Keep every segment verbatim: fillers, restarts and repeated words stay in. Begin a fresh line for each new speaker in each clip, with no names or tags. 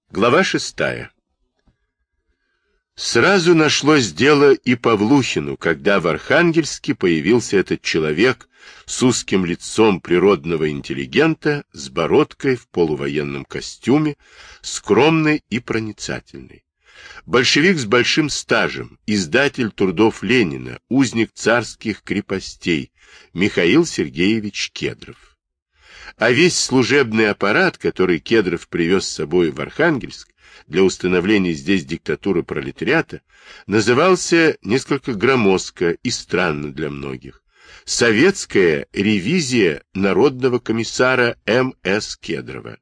Глава шестая. Сразу нашлось дело и Павлухину, когда в Архангельске появился этот человек с узким лицом природного интеллигента, с бородкой в полувоенном костюме, скромный и проницательный. Большевик с большим стажем, издатель трудов Ленина, узник царских крепостей, Михаил Сергеевич Кедров. А весь служебный аппарат, который Кедров привез с собой в Архангельск для установления здесь диктатуры пролетариата, назывался несколько громоздко и странно для многих: «Советская ревизия народного комиссара М С Кедрова».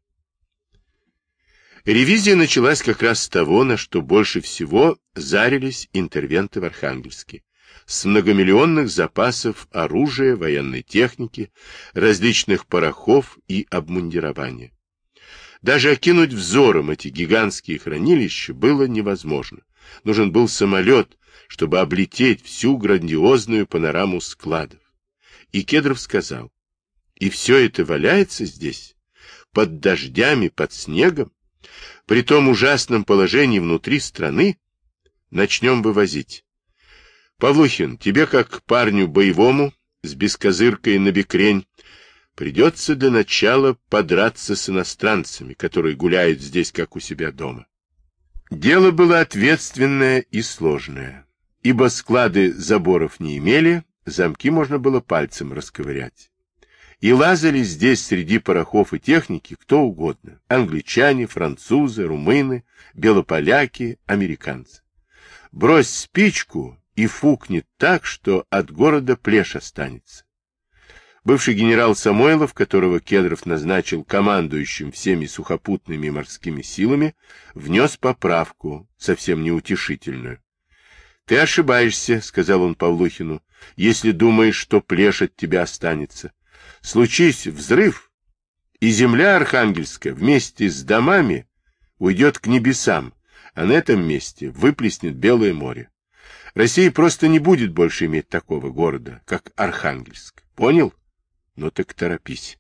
Ревизия началась как раз с того, на что больше всего зарились интервенты в Архангельске. С многомиллионных запасов оружия, военной техники, различных порохов и обмундирования. Даже окинуть взором эти гигантские хранилища было невозможно. Нужен был самолет, чтобы облететь всю грандиозную панораму складов. И Кедров сказал: и все это валяется здесь, под дождями, под снегом, при том ужасном положении внутри страны. Начнем вывозить. Павлухин, тебе, как парню боевому, с бескозыркой набекрень, придется для начала подраться с иностранцами, которые гуляют здесь, как у себя дома. Дело было ответственное и сложное, ибо склады заборов не имели, замки можно было пальцем расковырять. И лазали здесь среди порохов и техники кто угодно: англичане, французы, румыны, белополяки, американцы. Брось спичку и фукнет так, что от города плешь останется. Бывший генерал Самойлов, которого Кедров назначил командующим всеми сухопутными и морскими силами, внес поправку, совсем неутешительную. — Ты ошибаешься, — сказал он Павлухину, — если думаешь, что плешь от тебя останется. Случись взрыв, и земля Архангельская вместе с домами уйдет к небесам, а на этом месте выплеснет Белое море. Россия просто не будет больше иметь такого города, как Архангельск. Понял? Ну так торопись.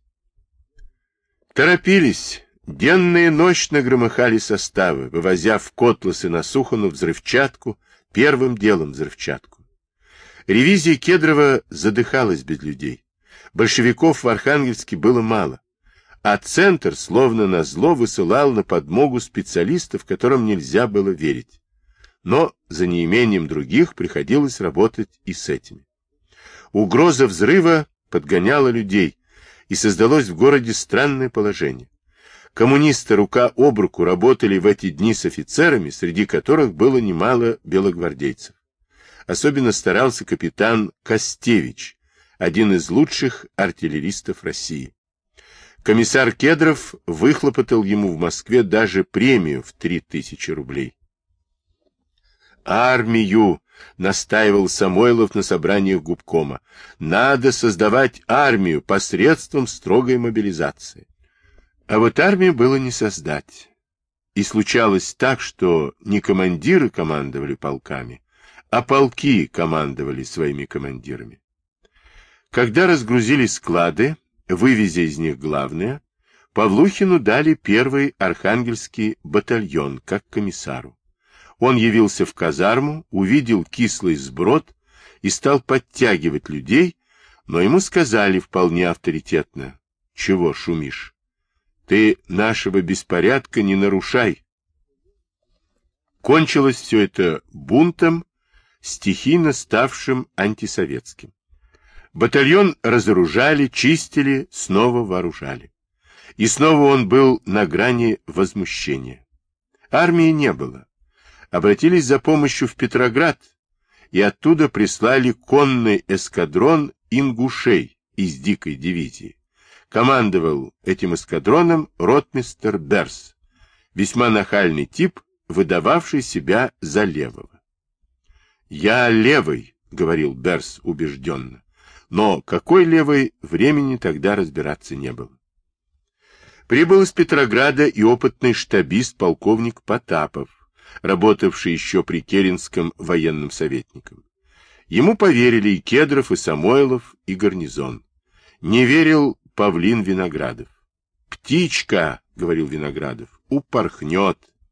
Торопились. Денно и ночно громыхали составы, вывозя в Котлас и на Сухану взрывчатку, первым делом взрывчатку. Ревизия Кедрова задыхалась без людей. Большевиков в Архангельске было мало, а центр словно назло высылал на подмогу специалистов, которым нельзя было верить. Но за неимением других приходилось работать и с этими. Угроза взрыва подгоняла людей, и создалось в городе странное положение. Коммунисты рука об руку работали в эти дни с офицерами, среди которых было немало белогвардейцев. Особенно старался капитан Костевич, один из лучших артиллеристов России. Комиссар Кедров выхлопотал ему в Москве даже премию в три тысячи рублей. «Армию!» — настаивал Самойлов на собраниях губкома. «Надо создавать армию посредством строгой мобилизации». А вот армию было не создать. И случалось так, что не командиры командовали полками, а полки командовали своими командирами. Когда разгрузили склады, вывезя из них главное, Павлухину дали первый архангельский батальон как комиссару. Он явился в казарму, увидел кислый сброд и стал подтягивать людей, но ему сказали вполне авторитетно: «Чего шумишь? Ты нашего беспорядка не нарушай». Кончилось все это бунтом, стихийно ставшим антисоветским. Батальон разоружали, чистили, снова вооружали. И снова он был на грани возмущения. Армии не было. Обратились за помощью в Петроград, и оттуда прислали конный эскадрон ингушей из дикой дивизии. Командовал этим эскадроном ротмистр Берс, весьма нахальный тип, выдававший себя за левого. «Я левый», — говорил Берс убежденно, но какой левый, времени тогда разбираться не было. Прибыл из Петрограда и опытный штабист полковник Потапов, работавший еще при Керенском военным советником. Ему поверили и Кедров, и Самойлов, и гарнизон. Не верил Павлин Виноградов. «Птичка», — говорил Виноградов, — «упорхнет,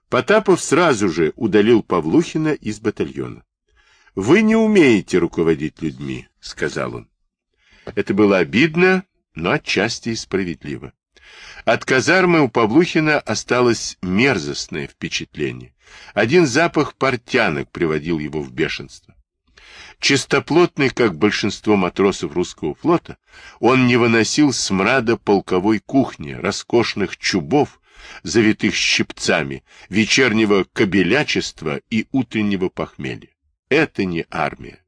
Потапов сразу же удалил Павлухина из батальона. — Вы не умеете руководить людьми, — сказал он. Это было обидно, но отчасти и справедливо. От казармы у Павлухина осталось мерзостное впечатление. Один запах портянок приводил его в бешенство. Чистоплотный, как большинство матросов русского флота, он не выносил смрада полковой кухни, роскошных чубов, завитых щипцами, вечернего кобелячества и утреннего похмелья. Это не армия.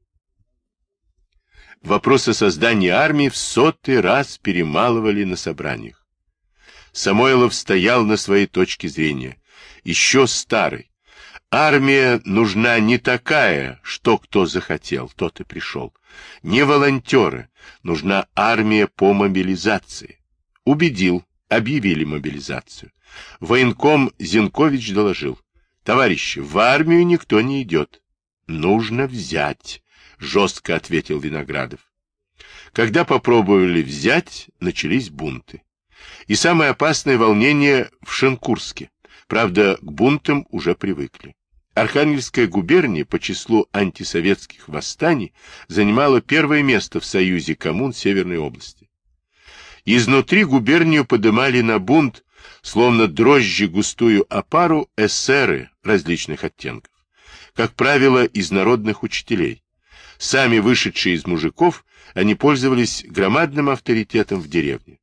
Вопрос о создании армии в сотый раз перемалывали на собраниях. Самойлов стоял на своей точке зрения, еще старый. Армия нужна не такая, что кто захотел, тот и пришел. Не волонтеры, нужна армия по мобилизации. Убедил, объявили мобилизацию. Военком Зинкович доложил: товарищи, в армию никто не идет. Нужно взять, жестко ответил Виноградов. Когда попробовали взять, начались бунты. И самое опасное волнение в Шенкурске. Правда, к бунтам уже привыкли. Архангельская губерния по числу антисоветских восстаний занимала первое место в союзе коммун Северной области. Изнутри губернию подымали на бунт, словно дрожжи густую опару, эсеры различных оттенков. Как правило, из народных учителей. Сами вышедшие из мужиков, они пользовались громадным авторитетом в деревне.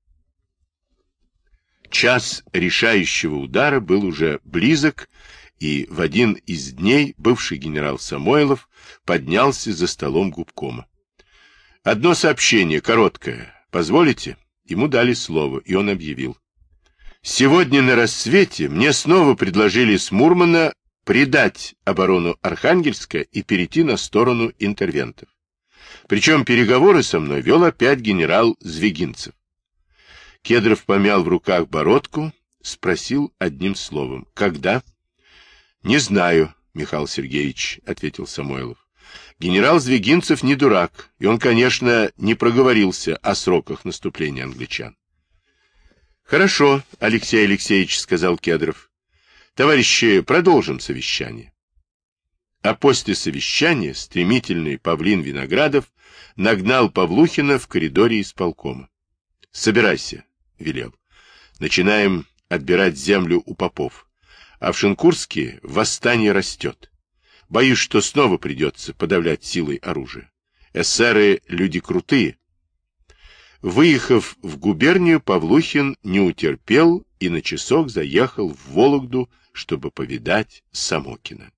Час решающего удара был уже близок, и в один из дней бывший генерал Самойлов поднялся за столом губкома. «Одно сообщение, короткое. Позволите?» Ему дали слово, и он объявил. «Сегодня на рассвете мне снова предложили с Мурмана предать оборону Архангельска и перейти на сторону интервентов. Причем переговоры со мной вел опять генерал Звягинцев». Кедров помял в руках бородку, спросил одним словом: «Когда?» «Не знаю, Михаил Сергеевич», — ответил Самойлов. «Генерал Звягинцев не дурак, и он, конечно, не проговорился о сроках наступления англичан». «Хорошо, Алексей Алексеевич», — сказал Кедров. «Товарищи, продолжим совещание». А после совещания стремительный павлин Виноградов нагнал Павлухина в коридоре исполкома. «Собирайся», — велел. «Начинаем отбирать землю у попов. А в Шенкурске восстание растет. Боюсь, что снова придется подавлять силой оружия. Эсеры — люди крутые». Выехав в губернию, Павлухин не утерпел и на часок заехал в Вологду, чтобы повидать Самокина.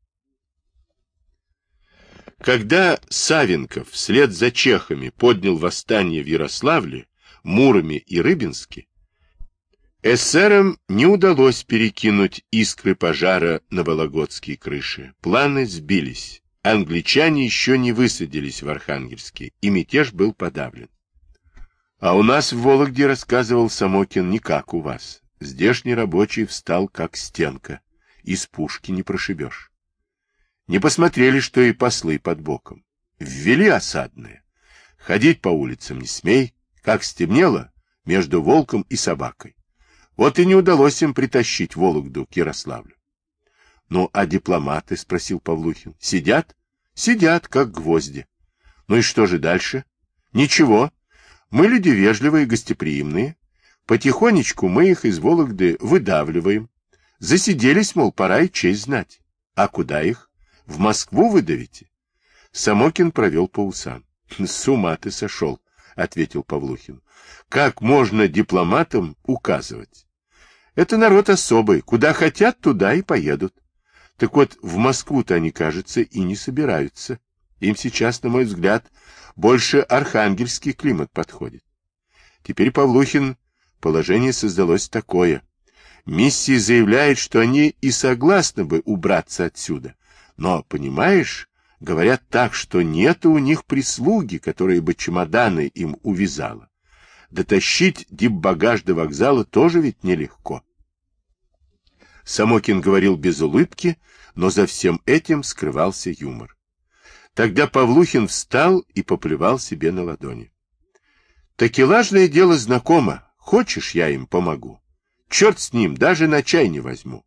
Когда Савенков вслед за чехами поднял восстание в Ярославле, Муроме и Рыбинске, эсерам не удалось перекинуть искры пожара на вологодские крыши. Планы сбились. Англичане еще не высадились в Архангельске, и мятеж был подавлен. А у нас в Вологде, рассказывал Самокин, не как у вас. Здешний рабочий встал как стенка. Из пушки не прошибешь. Не посмотрели, что и послы под боком. Ввели осадные. Ходить по улицам не смей. Как стемнело, между волком и собакой. Вот и не удалось им притащить Вологду к Ярославлю. — Ну, а дипломаты, — спросил Павлухин, — сидят? — Сидят, как гвозди. — Ну и что же дальше? — Ничего. Мы люди вежливые, гостеприимные. Потихонечку мы их из Вологды выдавливаем. Засиделись, мол, пора и честь знать. А куда их? В Москву выдавите? Самокин провел по усам. — С ума ты сошел, — ответил Павлухин. — Как можно дипломатам указывать? Это народ особый. Куда хотят, туда и поедут. Так вот, в Москву-то они, кажется, и не собираются. Им сейчас, на мой взгляд, больше архангельский климат подходит. Теперь, Павлухин, положение создалось такое. Миссия заявляет, что они и согласны бы убраться отсюда. Но, понимаешь, говорят так, что нет у них прислуги, которая бы чемоданы им увязала. Дотащить дипбагаж до вокзала тоже ведь нелегко. Самокин говорил без улыбки, но за всем этим скрывался юмор. Тогда Павлухин встал и поплевал себе на ладони. — Такелажное дело знакомо. Хочешь, я им помогу? Черт с ним, даже на чай не возьму.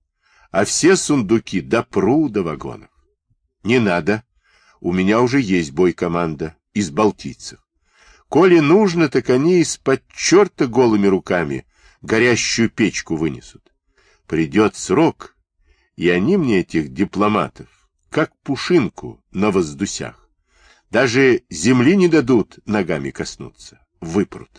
а все сундуки до пру до вагонов. Не надо, у меня уже есть бой-команда из балтийцев. Коли нужно, так они из-под черта голыми руками горящую печку вынесут. Придет срок, и они мне этих дипломатов, как пушинку на воздусях. Даже земли не дадут ногами коснуться, выпрут.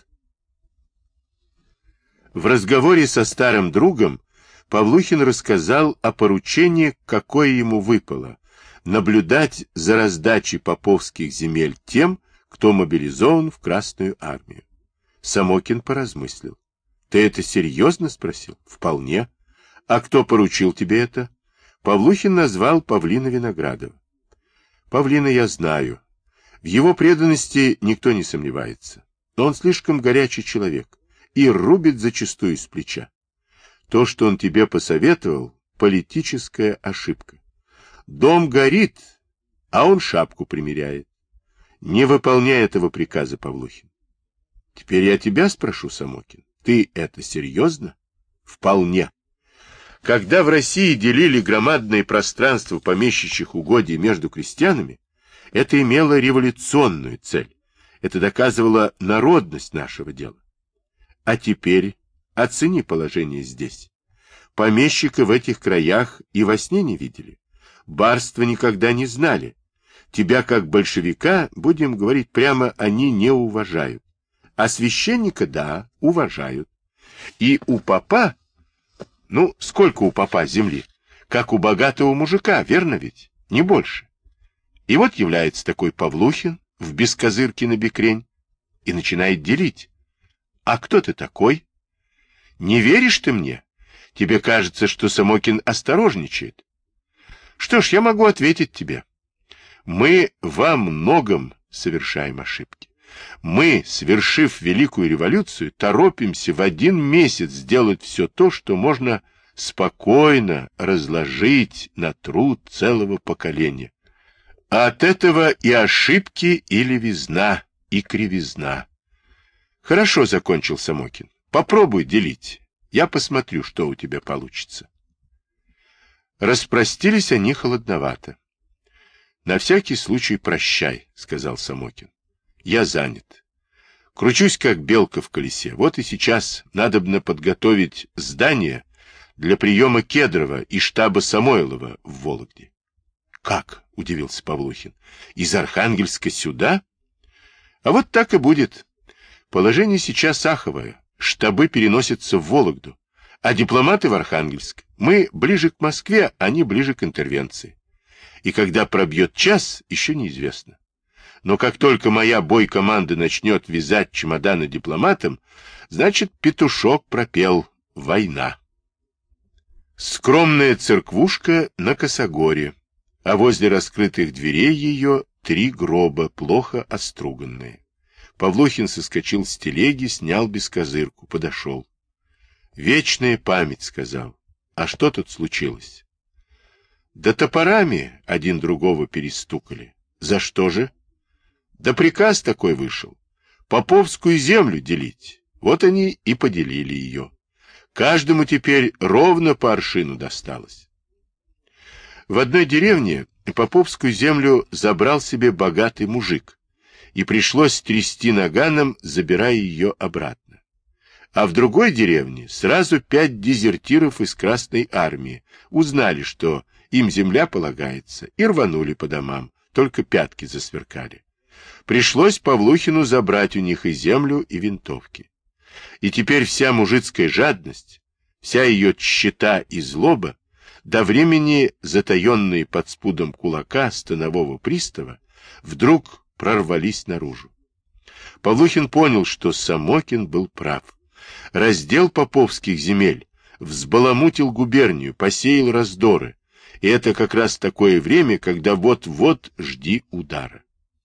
В разговоре со старым другом Павлухин рассказал о поручении, какое ему выпало — наблюдать за раздачей поповских земель тем, кто мобилизован в Красную армию. Самокин поразмыслил. — Ты это серьезно? — спросил. — Вполне. — А кто поручил тебе это? Павлухин назвал Павлина Виноградова. — Павлина я знаю. В его преданности никто не сомневается. Но он слишком горячий человек и рубит зачастую с плеча. То, что он тебе посоветовал, политическая ошибка. Дом горит, а он шапку примеряет. Не выполняй этого приказа, Павлухин. Теперь я тебя спрошу, Самокин, ты это серьезно? Вполне. Когда в России делили громадные пространства помещичьих угодий между крестьянами, это имело революционную цель. Это доказывало народность нашего дела. А теперь оцени положение здесь. Помещика в этих краях и во сне не видели. Барства никогда не знали. Тебя, как большевика, будем говорить прямо, они не уважают. А священника, да, уважают. И у попа, ну, сколько у попа земли? Как у богатого мужика, верно ведь? Не больше. И вот является такой Павлухин в бескозырке на бекрень и начинает делить. А кто ты такой? Не веришь ты мне? Тебе кажется, что Самокин осторожничает. Что ж, я могу ответить тебе. Мы во многом совершаем ошибки. Мы, совершив Великую революцию, торопимся в один месяц сделать все то, что можно спокойно разложить на труд целого поколения. А от этого и ошибки, и левизна, и кривизна. Хорошо, закончил Самокин. Попробуй делить. Я посмотрю, что у тебя получится. Распростились они холодновато. На всякий случай прощай, сказал Самокин. Я занят. Кручусь, как белка в колесе. Вот и сейчас надобно подготовить здание для приема Кедрова и штаба Самойлова в Вологде. Как? — удивился Павлухин. Из Архангельска сюда? А вот так и будет. Положение сейчас аховое. Штабы переносятся в Вологду, а дипломаты в Архангельск. Мы ближе к Москве, они ближе к интервенции. И когда пробьет час, еще неизвестно. Но как только моя бой-команда начнет вязать чемоданы дипломатам, значит, петушок пропел «Война». Скромная церквушка на Косогоре, а возле раскрытых дверей ее три гроба, плохо оструганные. Павлухин соскочил с телеги, снял бескозырку, подошел. «Вечная память», — сказал. «А что тут случилось?» «Да топорами один другого перестукали. За что же?» «Да приказ такой вышел. Поповскую землю делить. Вот они и поделили ее. Каждому теперь ровно по аршину досталось». В одной деревне поповскую землю забрал себе богатый мужик, и пришлось трясти наганом, забирая ее обратно. А в другой деревне сразу пять дезертиров из Красной армии узнали, что им земля полагается, и рванули по домам, только пятки засверкали. Пришлось Павлухину забрать у них и землю, и винтовки. И теперь вся мужицкая жадность, вся ее тщета и злоба, до времени затаенные под спудом кулака станового пристава, вдруг прорвались наружу. Павлухин понял, что Самокин был прав. Раздел поповских земель взбаламутил губернию, посеял раздоры, и это как раз такое время, когда вот-вот жди удара.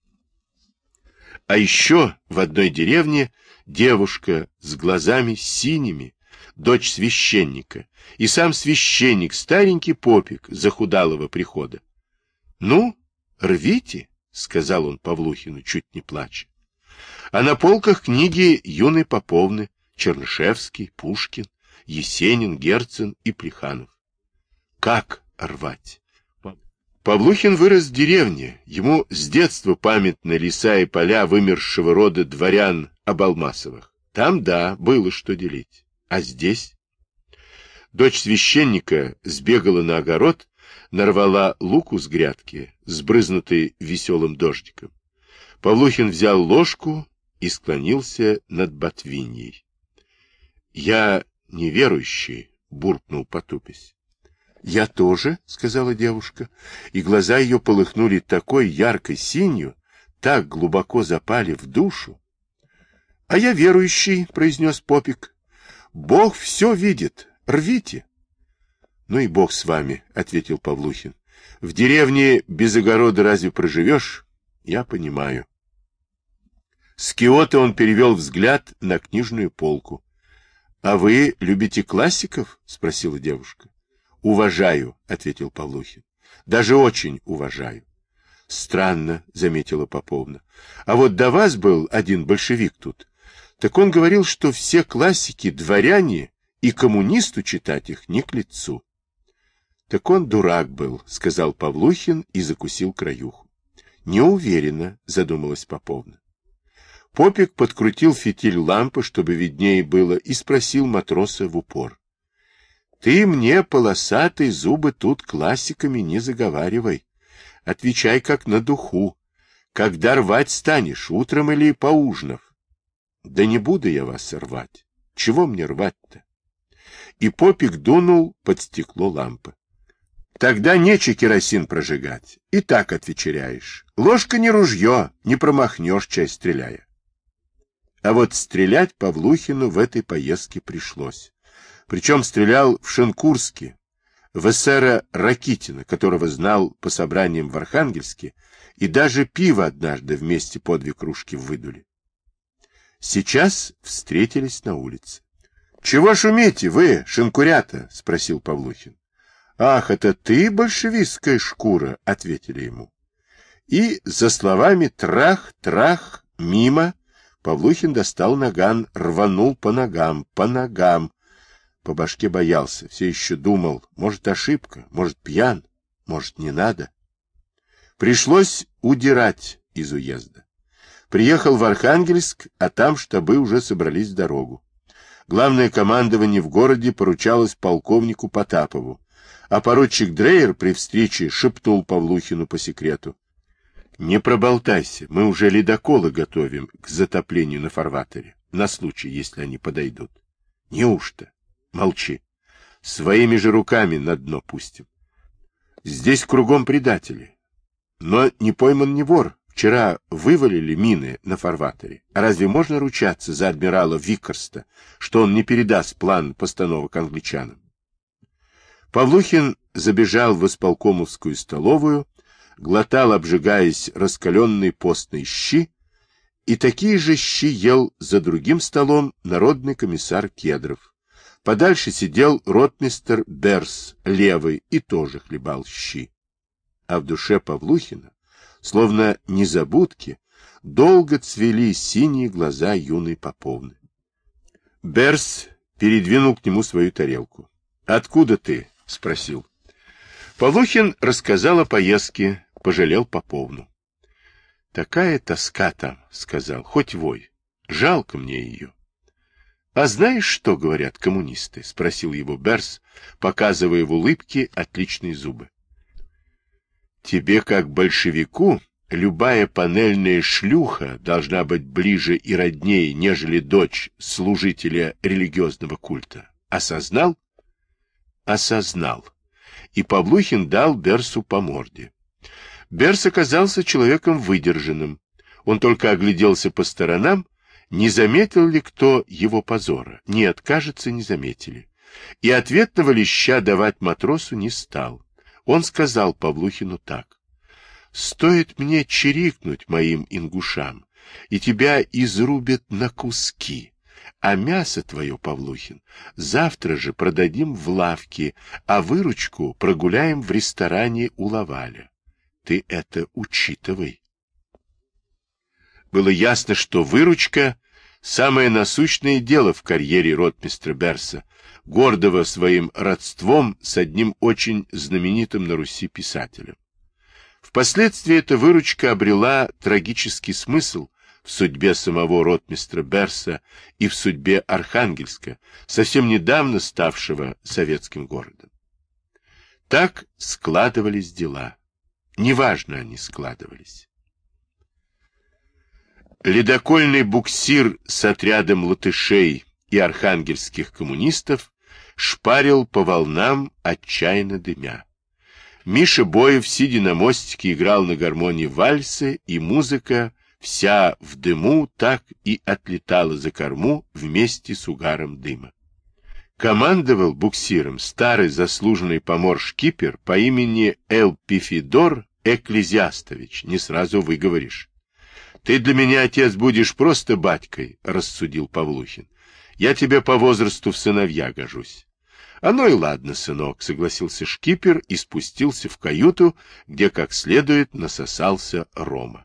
А еще в одной деревне девушка с глазами синими, дочь священника, и сам священник, старенький попик захудалого прихода. — Ну, рвите, — сказал он Павлухину, чуть не плача. А на полках книги юной Поповны, Чернышевский, Пушкин, Есенин, Герцен и Плеханов. как рвать? Павлухин вырос в деревне, ему с детства памятны леса и поля вымершего рода дворян Абалмасовых. Там, да, было что делить. А здесь? Дочь священника сбегала на огород, нарвала луку с грядки, сбрызнутой веселым дождиком. Павлухин взял ложку и склонился над ботвиньей. — Я неверующий, — буркнул потупясь. — Я тоже, — сказала девушка, и глаза ее полыхнули такой яркой синью, так глубоко запали в душу. — А я верующий, — произнес попик. — Бог все видит, рвите. — Ну и Бог с вами, — ответил Павлухин. — В деревне без огорода разве проживешь? Я понимаю. С киота он перевел взгляд на книжную полку. — А вы любите классиков? — спросила девушка. — Уважаю, — ответил Павлухин. — Даже очень уважаю. — Странно, — заметила Поповна. — А вот до вас был один большевик тут. Так он говорил, что все классики дворяне, и коммунисту читать их не к лицу. — Так он дурак был, — сказал Павлухин и закусил краюху. — Не уверена, — задумалась Поповна. Попик подкрутил фитиль лампы, чтобы виднее было, и спросил матроса в упор. — Ты мне, полосатый, зубы тут классиками не заговаривай. Отвечай как на духу. Когда рвать станешь, утром или поужинав? — Да не буду я вас рвать. Чего мне рвать-то? И Попик дунул под стекло лампы. — Тогда нече керосин прожигать. И так отвечеряешь. Ложка не ружье, не промахнешь, часть стреляя. А вот стрелять Павлухину в этой поездке пришлось. Причем стрелял в Шенкурске, в эсера Ракитина, которого знал по собраниям в Архангельске, и даже пиво однажды вместе по две кружки выдули. Сейчас встретились на улице. — Чего шумите вы, шенкурята? — спросил Павлухин. — Ах, это ты, большевистская шкура? — ответили ему. И за словами трах-трах мимо Павлухин достал наган, рванул по ногам, по ногам. По башке боялся, все еще думал, может, ошибка, может, пьян, может, не надо. Пришлось удирать из уезда. Приехал в Архангельск, а там штабы уже собрались в дорогу. Главное командование в городе поручалось полковнику Потапову, а поручик Дрейер при встрече шепнул Павлухину по секрету. Не проболтайся, мы уже ледоколы готовим к затоплению на фарватере, на случай, если они подойдут. Неужто? Молчи. Своими же руками на дно пустим. Здесь кругом предатели. Но не пойман не вор. Вчера вывалили мины на фарватере. А разве можно ручаться за адмирала Виккерста, что он не передаст план постановок англичанам? Павлухин забежал в исполкомовскую столовую, глотал, обжигаясь, раскаленные постные щи, и такие же щи ел за другим столом народный комиссар Кедров. Подальше сидел ротмистр Берс, левый, и тоже хлебал щи. А в душе Павлухина, словно незабудки, долго цвели синие глаза юной Поповны. Берс передвинул к нему свою тарелку. — Откуда ты? — спросил. Павлухин рассказал о поездке, пожалел Поповну. — Такая тоска там, — сказал, — хоть вой. Жалко мне ее. — А знаешь, что говорят коммунисты? — спросил его Берс, показывая в улыбке отличные зубы. — Тебе, как большевику, любая панельная шлюха должна быть ближе и роднее, нежели дочь служителя религиозного культа. Осознал? Осознал. И Павлухин дал Берсу по морде. Берс оказался человеком выдержанным. Он только огляделся по сторонам, не заметил ли кто его позора. Нет, кажется, не заметили. И ответного леща давать матросу не стал. Он сказал Павлухину так. «Стоит мне чирикнуть моим ингушам, и тебя изрубят на куски. А мясо твое, Павлухин, завтра же продадим в лавке, а выручку прогуляем в ресторане у Лаваля. Ты это учитывай». Было ясно, что выручка — самое насущное дело в карьере ротмистра Берса, гордого своим родством с одним очень знаменитым на Руси писателем. Впоследствии эта выручка обрела трагический смысл в судьбе самого ротмистра Берса и в судьбе Архангельска, совсем недавно ставшего советским городом. Так складывались дела. Неважно они складывались. Ледокольный буксир с отрядом латышей и архангельских коммунистов шпарил по волнам, отчаянно дымя. Миша Боев, сидя на мостике, играл на гармонии вальсы, и музыка, вся в дыму, так и отлетала за корму вместе с угаром дыма. Командовал буксиром старый заслуженный помор-шкипер по имени Элпифидор Экклезиастович, не сразу выговоришь. — Ты для меня, отец, будешь просто батькой, — рассудил Павлухин. — Я тебе по возрасту в сыновья гожусь. — А ну и ладно, сынок, — согласился шкипер и спустился в каюту, где как следует насосался рома.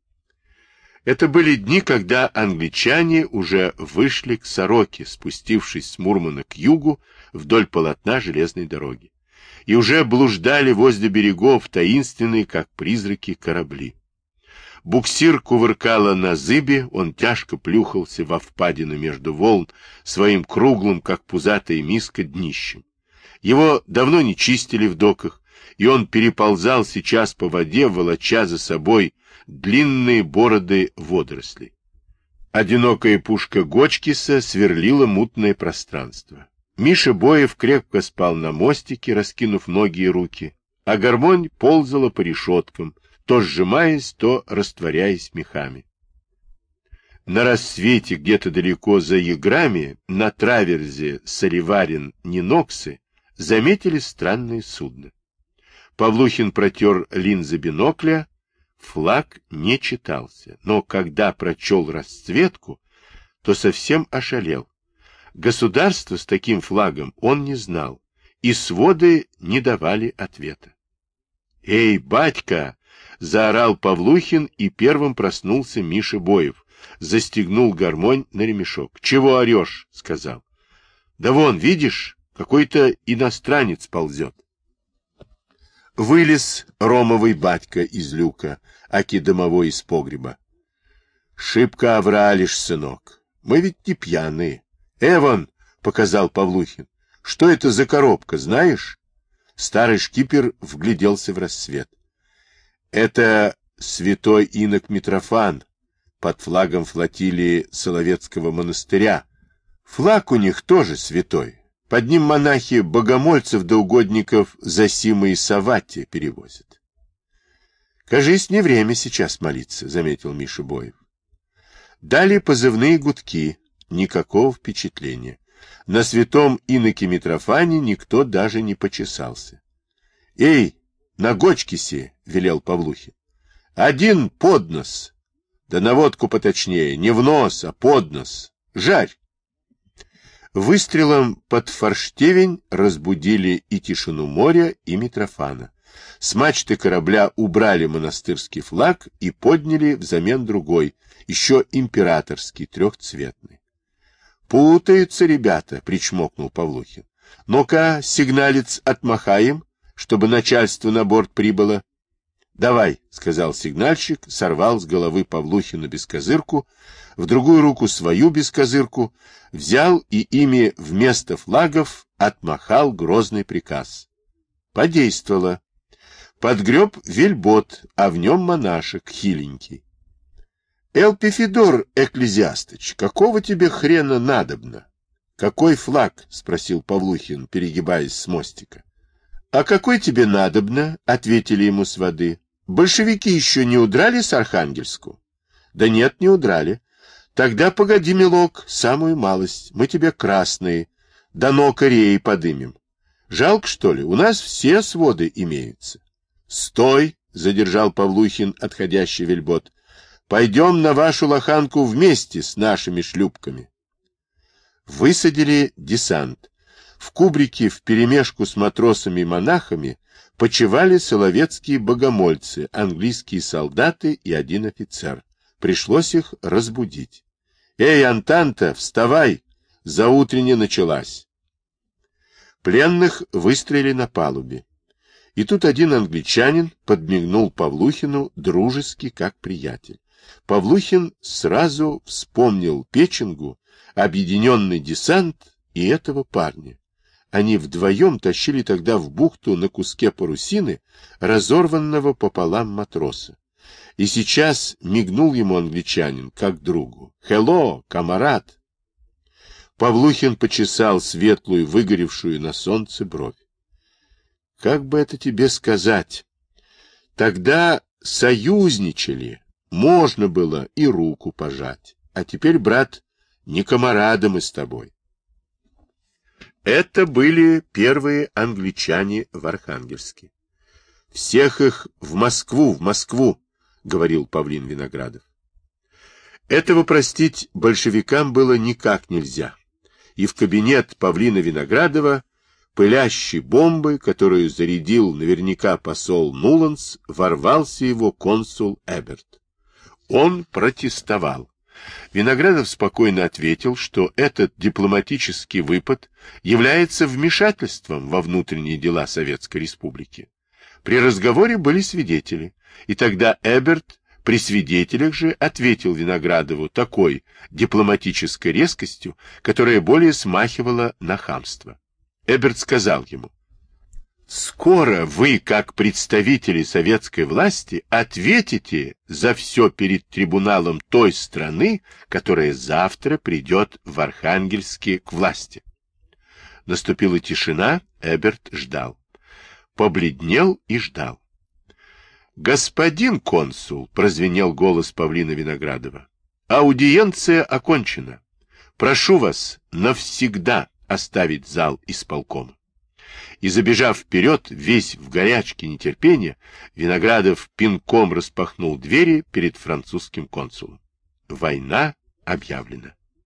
Это были дни, когда англичане уже вышли к Сороке, спустившись с Мурмана к югу вдоль полотна железной дороги, и уже блуждали возле берегов таинственные, как призраки, корабли. Буксир кувыркало на зыбе, он тяжко плюхался во впадину между волн своим круглым, как пузатая миска, днищем. Его давно не чистили в доках, и он переползал сейчас по воде, волоча за собой длинные бороды водорослей. Одинокая пушка Гочкиса сверлила мутное пространство. Миша Боев крепко спал на мостике, раскинув ноги и руки, а гармонь ползала по решеткам, то сжимаясь, то растворяясь мехами. На рассвете где-то далеко за Яграми, на траверзе Сариварин-Ниноксы, заметили странное судно. Павлухин протер линзы бинокля, флаг не читался, но когда прочел расцветку, то совсем ошалел. Государства с таким флагом он не знал, и своды не давали ответа. «Эй, батька!» — заорал Павлухин, и первым проснулся Миша Боев, застегнул гармонь на ремешок. «Чего орешь?» — сказал. «Да вон, видишь, какой-то иностранец ползет». Вылез ромовый батька из люка, аки домовой из погреба. — Шибко овралишь, сынок. Мы ведь не пьяные. — Эван, — показал Павлухин, — что это за коробка, знаешь? Старый шкипер вгляделся в рассвет. — Это святой инок Митрофан под флагом флотилии Соловецкого монастыря. Флаг у них тоже святой. Под ним монахи богомольцев да угодников Зосимы и Саватия перевозят. — Кажись, не время сейчас молиться, — заметил Миша Боев. Дали позывные гудки, никакого впечатления. На святом иноке Митрофане никто даже не почесался. — Эй, на Гочкисе, — велел Павлухин. — Один под нос. Да на водку поточнее, не в нос, а под нос. Жарь. Выстрелом под форштевень разбудили и тишину моря, и Митрофана. С мачты корабля убрали монастырский флаг и подняли взамен другой, еще императорский, трехцветный. — Путаются ребята, — причмокнул Павлухин. — Ну-ка, сигналец отмахаем, чтобы начальство на борт прибыло. — Давай, — сказал сигнальщик, сорвал с головы Павлухина бескозырку, в другую руку свою бескозырку, взял и ими вместо флагов отмахал грозный приказ. Подействовало. Подгреб вельбот, а в нем монашек хиленький. — Элпифидор Экклезиастыч, какого тебе хрена надобно? — Какой флаг? — спросил Павлухин, перегибаясь с мостика. — А какой тебе надобно? — ответили ему с воды. — Большевики еще не удрали с Архангельску? — Да нет, не удрали. — Тогда погоди, милок, самую малость, мы тебе красные, дано кореи подымем. Жалко, что ли? У нас все своды имеются. — Стой! — задержал Павлухин отходящий вельбот. — Пойдем на вашу лоханку вместе с нашими шлюпками. Высадили десант. В кубрике вперемешку с матросами и монахами почивали соловецкие богомольцы, английские солдаты и один офицер. Пришлось их разбудить. — Эй, Антанта, вставай! Заутренне началась. Пленных выстроили на палубе. И тут один англичанин подмигнул Павлухину дружески, как приятель. Павлухин сразу вспомнил Печенгу, объединенный десант и этого парня. Они вдвоем тащили тогда в бухту на куске парусины разорванного пополам матроса. И сейчас мигнул ему англичанин, как другу. «Хелло, камарад!» Павлухин почесал светлую, выгоревшую на солнце бровь. «Как бы это тебе сказать? Тогда союзничали, можно было и руку пожать. А теперь, брат, не камарады мы с тобой». Это были первые англичане в Архангельске. «Всех их в Москву, в Москву!» — говорил Павлин Виноградов. Этого простить большевикам было никак нельзя. И в кабинет Павлина Виноградова, пылящей бомбой, которую зарядил наверняка посол Нуланс, ворвался его консул Эберт. Он протестовал. Виноградов спокойно ответил, что этот дипломатический выпад является вмешательством во внутренние дела Советской Республики. При разговоре были свидетели, и тогда Эберт при свидетелях же ответил Виноградову такой дипломатической резкостью, которая более смахивала на хамство. Эберт сказал ему: «Скоро вы, как представители советской власти, ответите за все перед трибуналом той страны, которая завтра придет в Архангельске к власти». Наступила тишина, Эберт ждал. Побледнел и ждал. «Господин консул», — прозвенел голос Павлина Виноградова, — «аудиенция окончена. Прошу вас навсегда оставить зал исполкома». И, забежав вперед, весь в горячке нетерпения, Виноградов пинком распахнул двери перед французским консулом. Война объявлена.